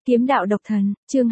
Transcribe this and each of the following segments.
Kiếm đạo độc thần, chương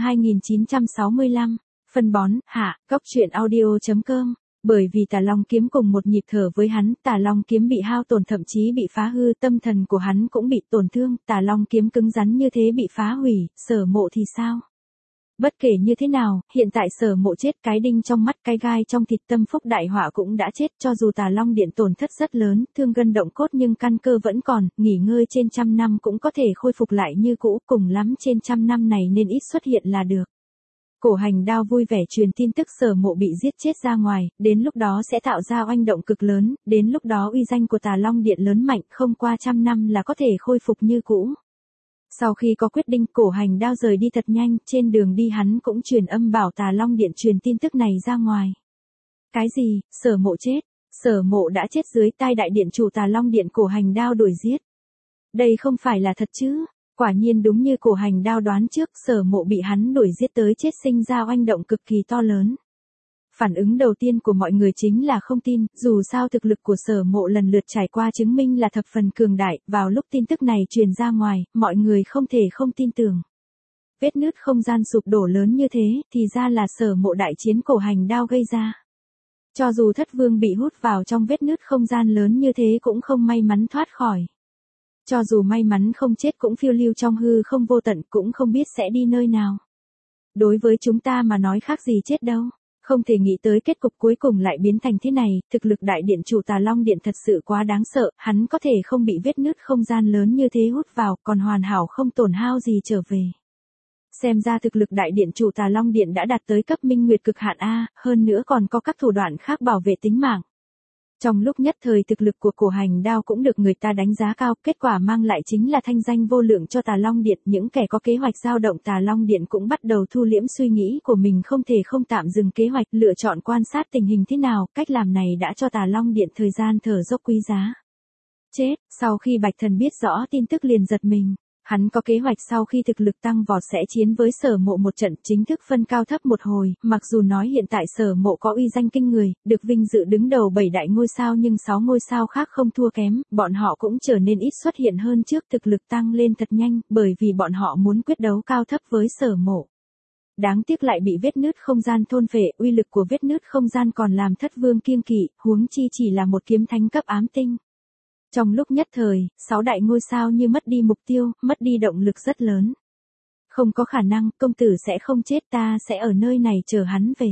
2965, phân bón, hạ, góc truyện audio.com. Bởi vì Tà Long kiếm cùng một nhịp thở với hắn, Tà Long kiếm bị hao tổn thậm chí bị phá hư, tâm thần của hắn cũng bị tổn thương, Tà Long kiếm cứng rắn như thế bị phá hủy, Sở Mộ thì sao? Bất kể như thế nào, hiện tại Sở Mộ chết, cái đinh trong mắt, cái gai trong thịt, tâm phúc đại họa cũng đã chết, cho dù Tà Long điện tổn thất rất lớn, thương gân động cốt nhưng căn cơ vẫn còn, nghỉ ngơi trên 100 năm cũng có thể khôi phục lại như cũ, cùng lắm trên 100 năm này nên ít xuất hiện là được. Cổ Hành Đao vui vẻ truyền tin tức Sở Mộ bị giết chết ra ngoài, đến lúc đó sẽ tạo ra oanh động cực lớn, đến lúc đó uy danh của Tà Long điện lớn mạnh, không qua 100 năm là có thể khôi phục như cũ. Sau khi có quyết định, Cổ Hành Đao rời đi thật nhanh, trên đường đi hắn cũng truyền âm bảo Tà Long điện truyền tin tức này ra ngoài. Cái gì, Sở Mộ chết? Sở Mộ đã chết dưới tai đại điện chủ Tà Long điện, Cổ Hành Đao đuổi giết. Đây không phải là thật chứ? Quả nhiên đúng như Cổ Hành Đao đoán trước, Sở Mộ bị hắn đuổi giết tới chết, sinh ra oanh động cực kỳ to lớn. Phản ứng đầu tiên của mọi người chính là không tin, dù sao thực lực của Sở Mộ lần lượt trải qua chứng minh là thập phần cường đại, vào lúc tin tức này truyền ra ngoài, mọi người không thể không tin tưởng. Vết nứt không gian sụp đổ lớn như thế, thì ra là Sở Mộ đại chiến Cổ Hành Đao gây ra. Cho dù Thất Vương bị hút vào trong vết nứt không gian lớn như thế cũng không may mắn thoát khỏi. Cho dù may mắn không chết cũng phiêu lưu trong hư không vô tận, cũng không biết sẽ đi nơi nào. Đối với chúng ta mà nói khác gì chết đâu. Không thể nghĩ tới kết cục cuối cùng lại biến thành thế này, thực lực đại điện chủ Tà Long điện thật sự quá đáng sợ, hắn có thể không bị vết nứt không gian lớn như thế hút vào, còn hoàn hảo không tổn hao gì trở về. Xem ra thực lực đại điện chủ Tà Long điện đã đạt tới cấp minh nguyệt cực hạn A, hơn nữa còn có các thủ đoạn khác bảo vệ tính mạng. Trong lúc nhất thời thực lực của Cổ Hành Đao cũng được người ta đánh giá cao, kết quả mang lại chính là thanh danh vô lượng cho Tà Long điện, những kẻ có kế hoạch dao động Tà Long điện cũng bắt đầu thu liễm suy nghĩ của mình, không thể không tạm dừng kế hoạch, lựa chọn quan sát tình hình thế nào, cách làm này đã cho Tà Long điện thời gian thở dốc quý giá. Chết, sau khi Bạch Thần biết rõ tin tức liền giật mình. Hắn có kế hoạch sau khi thực lực tăng vọt sẽ chiến với Sở Mộ một trận, chính thức phân cao thấp một hồi, mặc dù nói hiện tại Sở Mộ có uy danh kinh người, được vinh dự đứng đầu 7 đại ngôi sao nhưng 6 ngôi sao khác không thua kém, bọn họ cũng trở nên ít xuất hiện hơn trước, thực lực tăng lên thật nhanh, bởi vì bọn họ muốn quyết đấu cao thấp với Sở Mộ. Đáng tiếc lại bị vết nứt không gian thôn phệ, uy lực của vết nứt không gian còn làm Thất Vương kiêng kỵ, huống chi chỉ là một kiếm thánh cấp ám tinh. Trong lúc nhất thời, 6 đại ngôi sao như mất đi mục tiêu, mất đi động lực rất lớn. Không có khả năng, công tử sẽ không chết, ta sẽ ở nơi này chờ hắn về.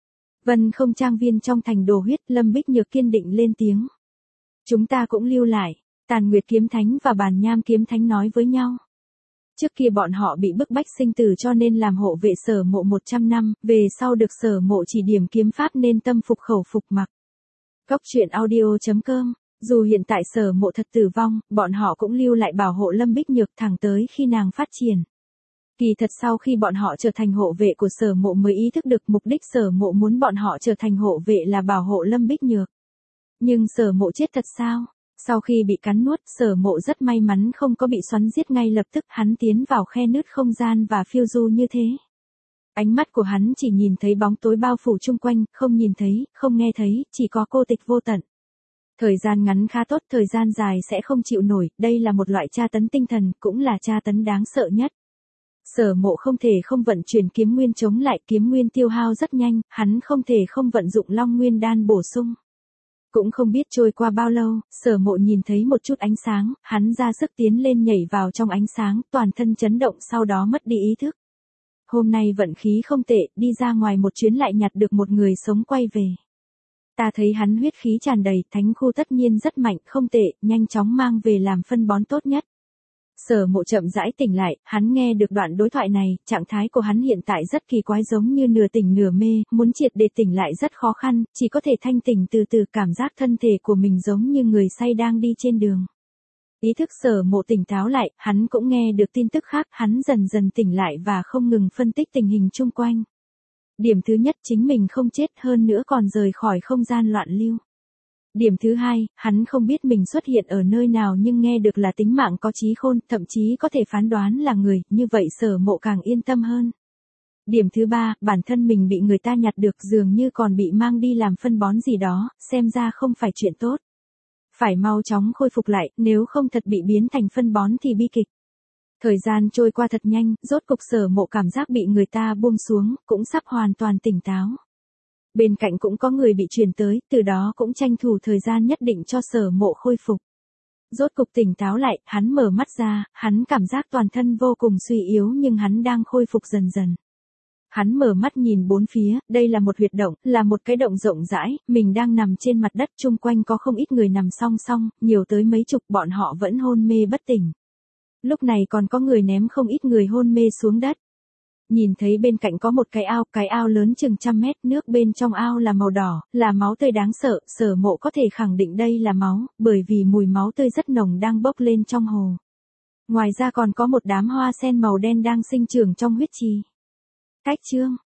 Vân Không trang viên trong thành Đồ Huyết, Lâm Bích Nhược kiên định lên tiếng. Chúng ta cũng lưu lại, Tàn Nguyệt kiếm thánh và Bàn Nham kiếm thánh nói với nhau. Trước kia bọn họ bị bức bách sinh tử cho nên làm hộ vệ Sở Mộ 100 năm, về sau được Sở Mộ chỉ điểm kiếm pháp nên tâm phục khẩu phục mặc. Góc truyện audio.com. Dù hiện tại Sở Mộ thật tử vong, bọn họ cũng lưu lại bảo hộ Lâm Bích Nhược thẳng tới khi nàng phát triển. Kỳ thật sau khi bọn họ trở thành hộ vệ của Sở Mộ mới ý thức được mục đích Sở Mộ muốn bọn họ trở thành hộ vệ là bảo hộ Lâm Bích Nhược. Nhưng Sở Mộ chết thật sao? Sau khi bị cắn nuốt, Sở Mộ rất may mắn không có bị xoắn giết ngay lập tức, hắn tiến vào khe nứt không gian và phiêu du như thế. Ánh mắt của hắn chỉ nhìn thấy bóng tối bao phủ chung quanh, không nhìn thấy, không nghe thấy, chỉ có cô tịch vô tận. Thời gian ngắn khá tốt, thời gian dài sẽ không chịu nổi, đây là một loại tra tấn tinh thần, cũng là tra tấn đáng sợ nhất. Sở Mộ không thể không vận chuyển kiếm nguyên chống lại, kiếm nguyên tiêu hao rất nhanh, hắn không thể không vận dụng Long Nguyên đan bổ sung. Cũng không biết trôi qua bao lâu, Sở Mộ nhìn thấy một chút ánh sáng, hắn ra sức tiến lên nhảy vào trong ánh sáng, toàn thân chấn động sau đó mất đi ý thức. Hôm nay vận khí không tệ, đi ra ngoài một chuyến lại nhặt được một người sống quay về. Ta thấy hắn huyết khí tràn đầy, thánh khu tất nhiên rất mạnh, không tệ, nhanh chóng mang về làm phân bón tốt nhất. Sở Mộ chậm rãi tỉnh lại, hắn nghe được đoạn đối thoại này, trạng thái của hắn hiện tại rất kỳ quái, giống như nửa tỉnh nửa mê, muốn triệt để tỉnh lại rất khó khăn, chỉ có thể thanh tỉnh từ từ, cảm giác thân thể của mình giống như người say đang đi trên đường. Ý thức Sở Mộ tỉnh táo lại, hắn cũng nghe được tin tức khác, hắn dần dần tỉnh lại và không ngừng phân tích tình hình chung quanh. Điểm thứ nhất chính mình không chết, hơn nữa còn rời khỏi không gian loạn lưu. Điểm thứ hai, hắn không biết mình xuất hiện ở nơi nào nhưng nghe được là tính mạng có trí khôn, thậm chí có thể phán đoán là người, như vậy Sở Mộ càng yên tâm hơn. Điểm thứ ba, bản thân mình bị người ta nhặt được, dường như còn bị mang đi làm phân bón gì đó, xem ra không phải chuyện tốt. Phải mau chóng khôi phục lại, nếu không thật bị biến thành phân bón thì bi kịch. Thời gian trôi qua thật nhanh, rốt cục Sở Mộ cảm giác bị người ta buông xuống, cũng sắp hoàn toàn tỉnh táo. Bên cạnh cũng có người bị truyền tới, từ đó cũng tranh thủ thời gian nhất định cho Sở Mộ khôi phục. Rốt cục tỉnh táo lại, hắn mở mắt ra, hắn cảm giác toàn thân vô cùng suy yếu nhưng hắn đang khôi phục dần dần. Hắn mở mắt nhìn bốn phía, đây là một huyệt động, là một cái động rộng rãi, mình đang nằm trên mặt đất, chung quanh có không ít người nằm song song, nhiều tới mấy chục, bọn họ vẫn hôn mê bất tỉnh. Lúc này còn có người ném không ít người hôn mê xuống đất. Nhìn thấy bên cạnh có một cái ao lớn chừng 100 mét, nước bên trong ao là màu đỏ, là máu tươi đáng sợ, Sở Mộ có thể khẳng định đây là máu, bởi vì mùi máu tươi rất nồng đang bốc lên trong hồ. Ngoài ra còn có một đám hoa sen màu đen đang sinh trưởng trong huyết trì. Cách chương